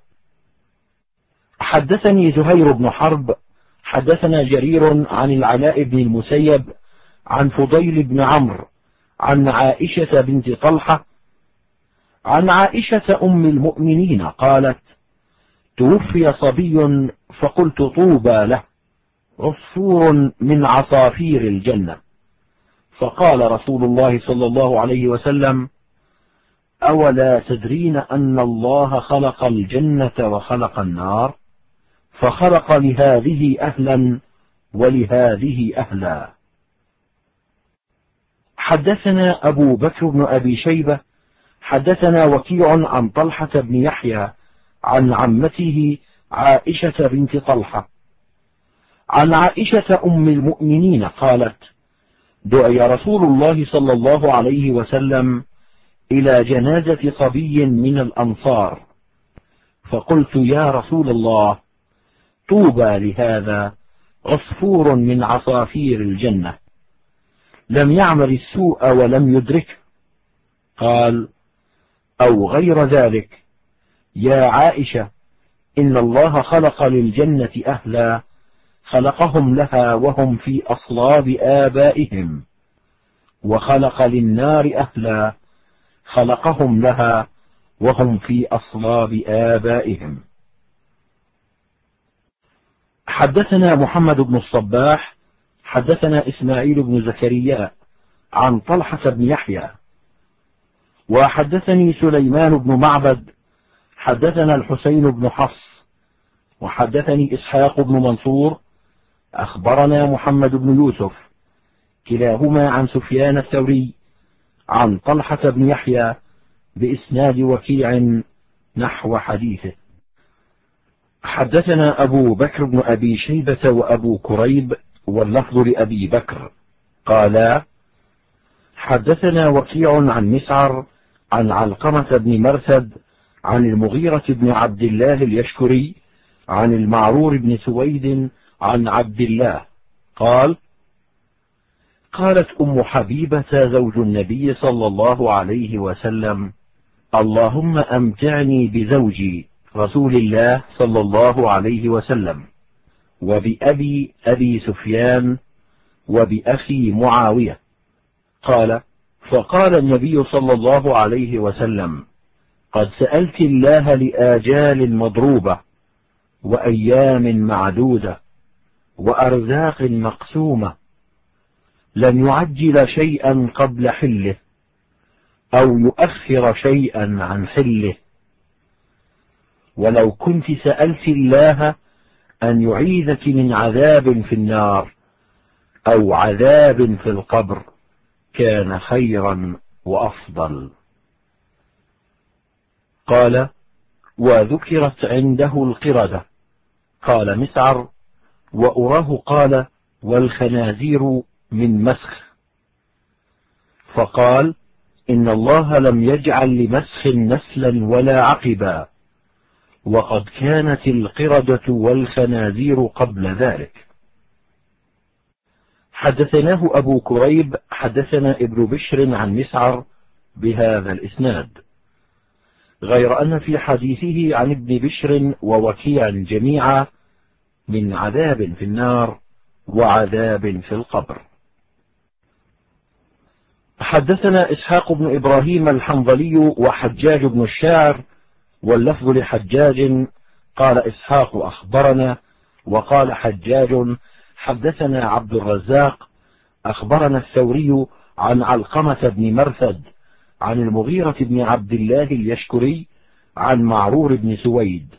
حدثني زهير بن حرب حدثنا جرير عن العلاء بن المسيب عن فضيل بن عمرو عن عائشة بنت طلحة عن عائشة أم المؤمنين قالت: توفي صبي فقلت طوبى له، عصفور من عصافير الجنة. فقال رسول الله صلى الله عليه وسلم: أولا تدرين أن الله خلق الجنة وخلق النار، فخلق لهذه أهلا ولهذه أهلا. حدثنا أبو بكر بن أبي شيبة حدثنا وكيع عن طلحة بن يحيى عن عمته عائشة بنت طلحة عن عائشة أم المؤمنين قالت: دعي رسول الله صلى الله عليه وسلم إلى جنازة صبي من الأنصار، فقلت: يا رسول الله، طوبى لهذا، عصفور من عصافير الجنة، لم يعمل السوء ولم يدركه. قال: أو غير ذلك، يا عائشة، إن الله خلق للجنة أهلا خلقهم لها وهم في أصلاب آبائهم، وخلق للنار أهلا خلقهم لها وهم في أصلاب آبائهم. حدثنا محمد بن الصباح حدثنا إسماعيل بن زكريا عن طلحة بن يحيى، وحدثني سليمان بن معبد حدثنا الحسين بن حفص، وحدثني إسحاق بن منصور أخبرنا محمد بن يوسف، كلاهما عن سفيان الثوري عن طلحة بن يحيى بإسناد وكيع نحو حديثه. حدثنا أبو بكر بن أبي شيبة وأبو كريب واللفظ لأبي بكر قالا: حدثنا وكيع عن مسعر عن علقمة بن مرثد عن المغيرة بن عبد الله اليشكري عن المعرور بن سويد عن عبد الله قال: قالت أم حبيبة زوج النبي صلى الله عليه وسلم: اللهم أمتعني بزوجي رسول الله صلى الله عليه وسلم، وبأبي أبي سفيان، وبأخي معاوية. قال: فقال النبي صلى الله عليه وسلم: قد سألت الله لآجال مضروبة، وأيام معدودة، وأرزاق مقسومة، لن يعجل شيئا قبل حله، أو يؤخر شيئا عن حله. ولو كنت سألت الله أن يعيذك من عذاب في النار أو عذاب في القبر كان خيرا وأفضل. قال: وذكرت عنده القردة. قال مسعر: وأراه قال: والخنازير من مسخ. فقال: إن الله لم يجعل لمسخ نسلا ولا عقبا، وقد كانت القردة والخنازير قبل ذلك. حدثناه أبو كريب حدثنا ابن بشر عن مسعر بهذا الإسناد، غير أن في حديثه عن ابن بشر ووكيع جميعا من عذاب في النار وعذاب في القبر. حدثنا إسحاق بن إبراهيم الحنظلي وحجاج بن الشاعر، واللفظ لحجاج قال إسحاق أخبرنا، وقال حجاج حدثنا عبد الرزاق أخبرنا الثوري عن علقمة بن مرثد عن المغيرة بن عبد الله اليشكري عن معرور بن سويد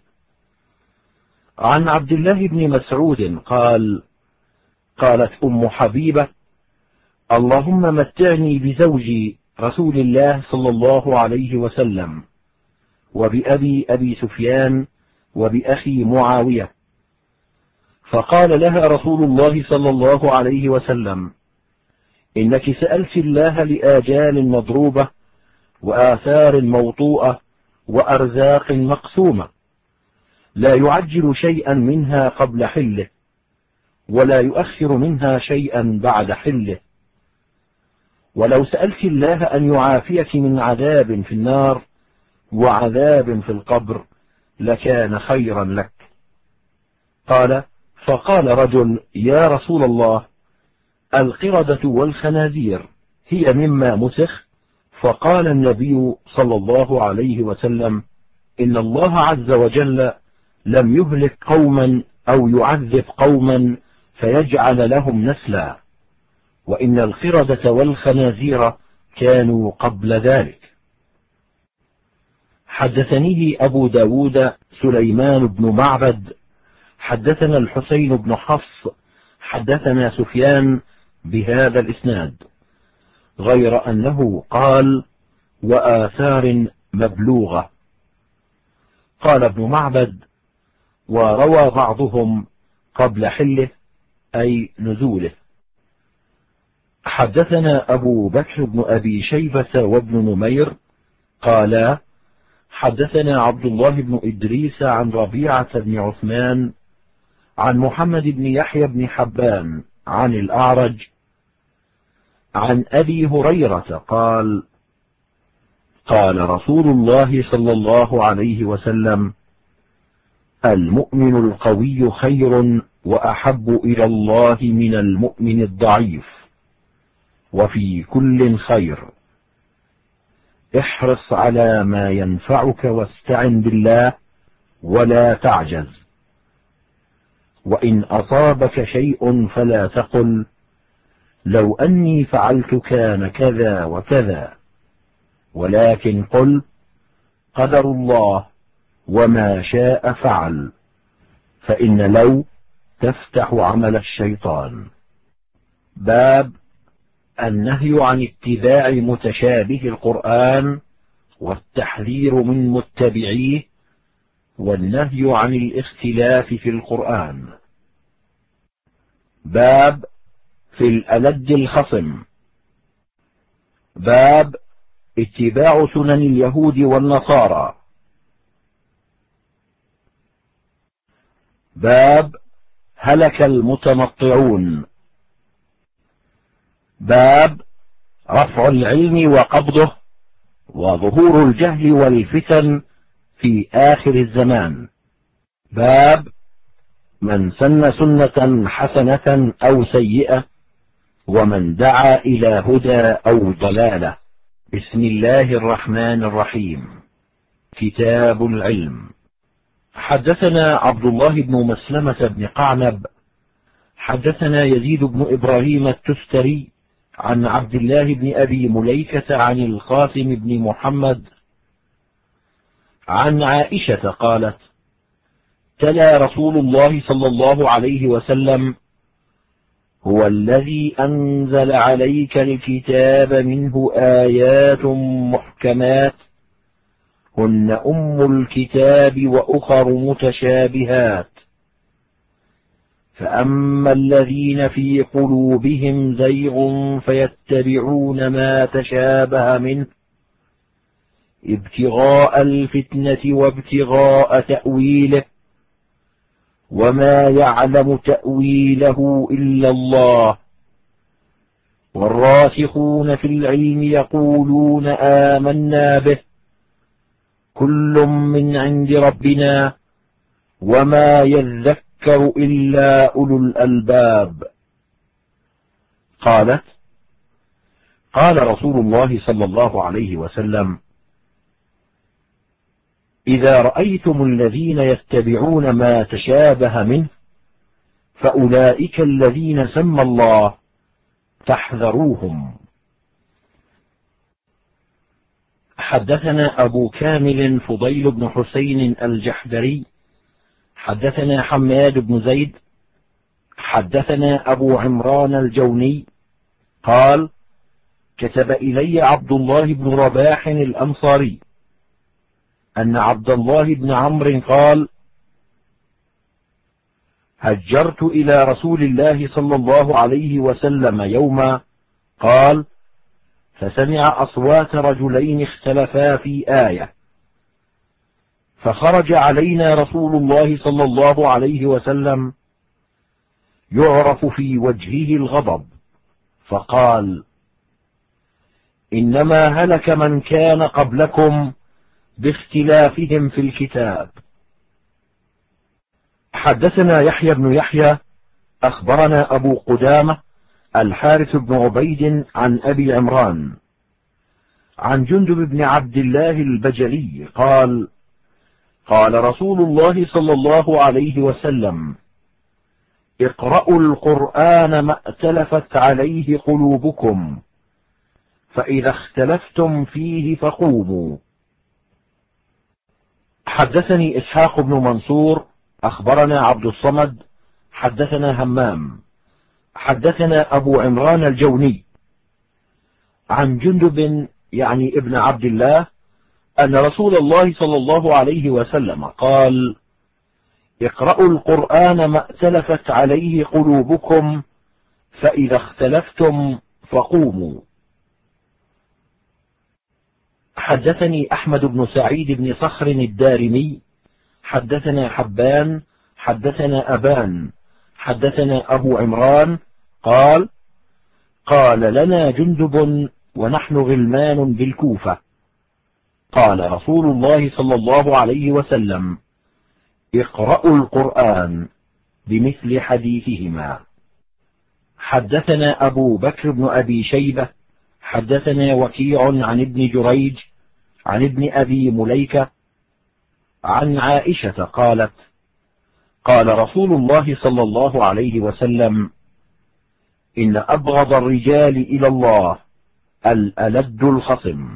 عن عبد الله بن مسعود قال: قالت أم حبيبة: اللهم متعني بزوجي رسول الله صلى الله عليه وسلم، وبأبي أبي سفيان، وبأخي معاوية. فقال لها رسول الله صلى الله عليه وسلم: إنك سألت الله لآجال مضروبة، وآثار موطوءة، وأرزاق مقسومة، لا يعجل شيئا منها قبل حله، ولا يؤخر منها شيئا بعد حله. ولو سألت الله أن يعافيك من عذاب في النار وعذاب في القبر لكان خيرا لك. قال: فقال رجل: يا رسول الله، القردة والخنازير هي مما مسخ؟ فقال النبي صلى الله عليه وسلم: إن الله عز وجل لم يهلك قوما أو يعذب قوما فيجعل لهم نسلا، وإن القردة والخنازير كانوا قبل ذلك. حدثنيه أبو داود سليمان بن معبد حدثنا الحسين بن حفص حدثنا سفيان بهذا الإسناد، غير أنه قال: وآثار مبلوغة. قال ابن معبد: وروى بعضهم قبل حله أي نزوله. حدثنا أبو بكر بن أبي شيبة وابن نمير قالا: حدثنا عبد الله بن إدريس عن ربيعة بن عثمان عن محمد بن يحيى بن حبان عن الأعرج عن أبي هريرة قال: قال رسول الله صلى الله عليه وسلم: المؤمن القوي خير وأحب إلى الله من المؤمن الضعيف، وفي كل خير، احرص على ما ينفعك واستعن بالله ولا تعجز، وإن أصابك شيء فلا تقل لو أني فعلت كان كذا وكذا، ولكن قل قدر الله وما شاء فعل، فإن لو تفتح عمل الشيطان. باب النهي عن اتباع متشابه القرآن والتحذير من متبعيه، والنهي عن الاختلاف في القرآن. باب في الألد الخصم. باب اتباع سنن اليهود والنصارى. باب هلك المتنطعون. باب رفع العلم وقبضه وظهور الجهل والفتن في آخر الزمان. باب من سن سنة حسنة أو سيئة ومن دعا إلى هدى أو ضلالة. بسم الله الرحمن الرحيم. كتاب العلم. حدثنا عبد الله بن مسلمة بن قعنب حدثنا يزيد بن إبراهيم التستري عن عبد الله بن أبي مليكة عن القاسم بن محمد عن عائشة قالت: تلا رسول الله صلى الله عليه وسلم: هو الذي أنزل عليك الكتاب منه آيات محكمات هن أم الكتاب وأخر متشابهات، فأما الذين في قلوبهم زيغ فيتبعون ما تشابه منه ابتغاء الفتنة وابتغاء تأويله، وما يعلم تأويله إلا الله، والراسخون في العلم يقولون آمنا به كل من عند ربنا وما يذكر إلا أولو الألباب. قالت: قال رسول الله صلى الله عليه وسلم: إذا رأيتم الذين يتبعون ما تشابه منه فأولئك الذين سمى الله فاحذروهم. حدثنا أبو كامل فضيل بن حسين الجحدري حدثنا حماد بن زيد حدثنا أبو عمران الجوني قال: كتب إلي عبد الله بن رباح الأنصاري أن عبد الله بن عمرو قال: هجرت إلى رسول الله صلى الله عليه وسلم يوما، قال: فسمع أصوات رجلين اختلفا في آية، فخرج علينا رسول الله صلى الله عليه وسلم يعرف في وجهه الغضب، فقال: إنما هلك من كان قبلكم باختلافهم في الكتاب. حدثنا يحيى بن يحيى أخبرنا أبو قدامة الحارث بن عبيد عن أبي عمران عن جندب بن عبد الله البجلي قال: قال رسول الله صلى الله عليه وسلم: اقرأوا القرآن ما ائتلفت عليه قلوبكم، فإذا اختلفتم فيه فقوموا. حدثني إسحاق بن منصور أخبرنا عبد الصمد حدثنا همام حدثنا أبو عمران الجوني عن جندب يعني ابن عبد الله أن رسول الله صلى الله عليه وسلم قال: اقرأوا القرآن ما ائتلفت عليه قلوبكم، فإذا اختلفتم فقوموا. حدثني أحمد بن سعيد بن صخر الدارمي حدثنا حبان حدثنا أبان حدثنا أبو عمران قال: قال لنا جندب ونحن غلمان بالكوفة: قال رسول الله صلى الله عليه وسلم: اقرأوا القرآن بمثل حديثهما. حدثنا أبو بكر بن أبي شيبة حدثنا وكيع عن ابن جريج عن ابن أبي مليكة عن عائشة قالت: قال رسول الله صلى الله عليه وسلم: إن أبغض الرجال إلى الله الألد الخصم.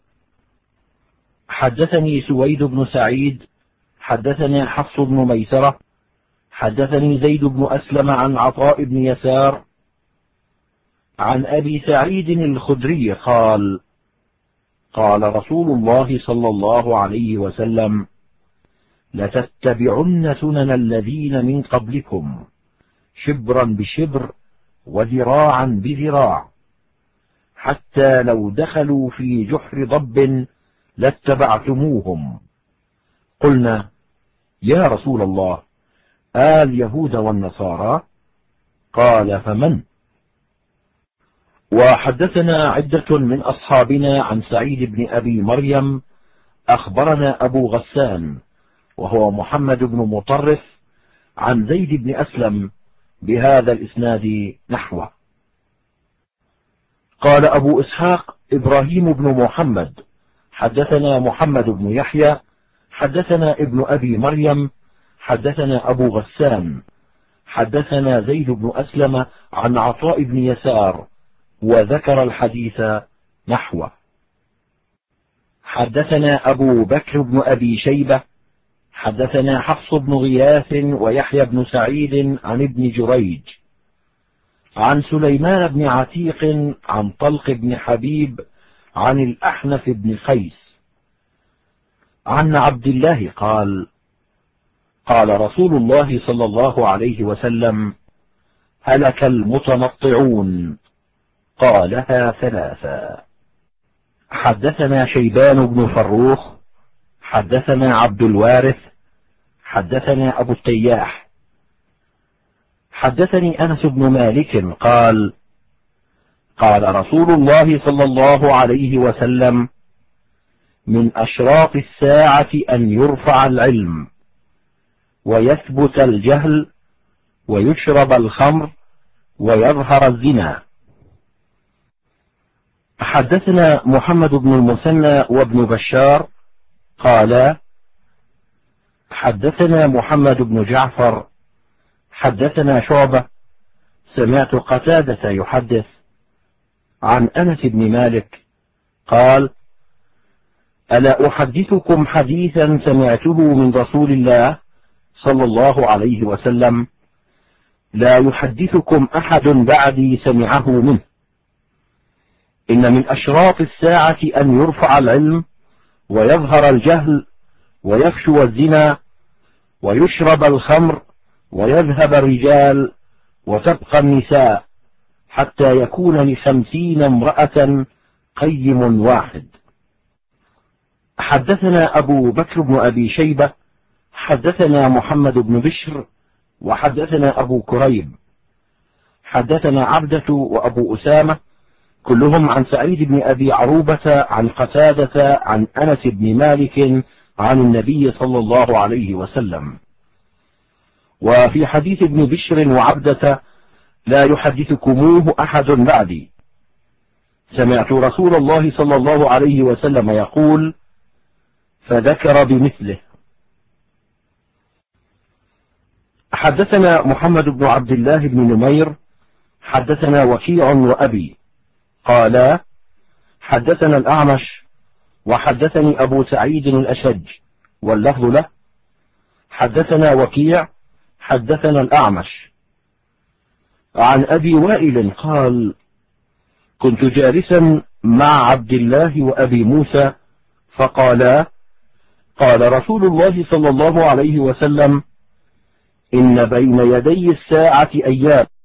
حدثني سويد بن سعيد حدثنا حفص بن ميسرة حدثني زيد بن أسلم عن عطاء بن يسار عن أبي سعيد الخدري قال: قال رسول الله صلى الله عليه وسلم: لتتبعن سنن الذين من قبلكم شبرا بشبر وذراعا بذراع، حتى لو دخلوا في جحر ضب لاتبعتموهم. قلنا: يا رسول الله، اليهود والنصارى؟ قال: فمن؟ وحدثنا عدة من أصحابنا عن سعيد بن أبي مريم أخبرنا أبو غسان وهو محمد بن مطرف عن زيد بن أسلم بهذا الإسناد نحوه. قال أبو إسحاق إبراهيم بن محمد حدثنا محمد بن يحيى حدثنا ابن أبي مريم حدثنا أبو غسان حدثنا زيد بن أسلم عن عطاء بن يسار وذكر الحديث نحوه. حدثنا أبو بكر بن أبي شيبة حدثنا حفص بن غياث ويحيى بن سعيد عن ابن جريج عن سليمان بن عتيق عن طلق بن حبيب عن الأحنف بن قيس عن عبد الله قال: قال رسول الله صلى الله عليه وسلم: هلك المتنطعون. قالها ثلاثا. حدثنا شيبان بن فروخ حدثنا عبد الوارث حدثنا أبو التياح حدثني أنس بن مالك قال: قال رسول الله صلى الله عليه وسلم: من أشراط الساعة أن يرفع العلم ويثبت الجهل ويشرب الخمر ويظهر الزنا. حدثنا محمد بن المثنى وابن بشار قال: حدثنا محمد بن جعفر حدثنا شعبة سمعت قتادة يحدث عن أنس بن مالك قال: ألا أحدثكم حديثا سمعته من رسول الله صلى الله عليه وسلم لا يحدثكم أحد بعدي سمعه منه. إن من أشراط الساعة أن يرفع العلم ويظهر الجهل ويفشو الزنا ويشرب الخمر ويذهب الرجال وتبقى النساء حتى يكون ل50 امرأة قيم واحد. حدثنا أبو بكر بن أبي شيبة حدثنا محمد بن بشر وحدثنا أبو كريب حدثنا عبدة وأبو أسامة كلهم عن سعيد بن أبي عروبة عن قتادة عن أنس بن مالك عن النبي صلى الله عليه وسلم. وفي حديث ابن بشر وعبدة: لا يحدثكموه أحد بعدي، سمعت رسول الله صلى الله عليه وسلم يقول، فذكر بمثله. حدثنا محمد بن عبد الله بن نمير حدثنا وكيع وأبي قالا: حدثنا الأعمش وحدثني أبو سعيد الأشج واللفظ له: حدثنا وكيع حدثنا الأعمش عن أبي وائل قال: كنت جالسا مع عبد الله وأبي موسى فقالا: قال رسول الله صلى الله عليه وسلم: إن بين يدي الساعة أيام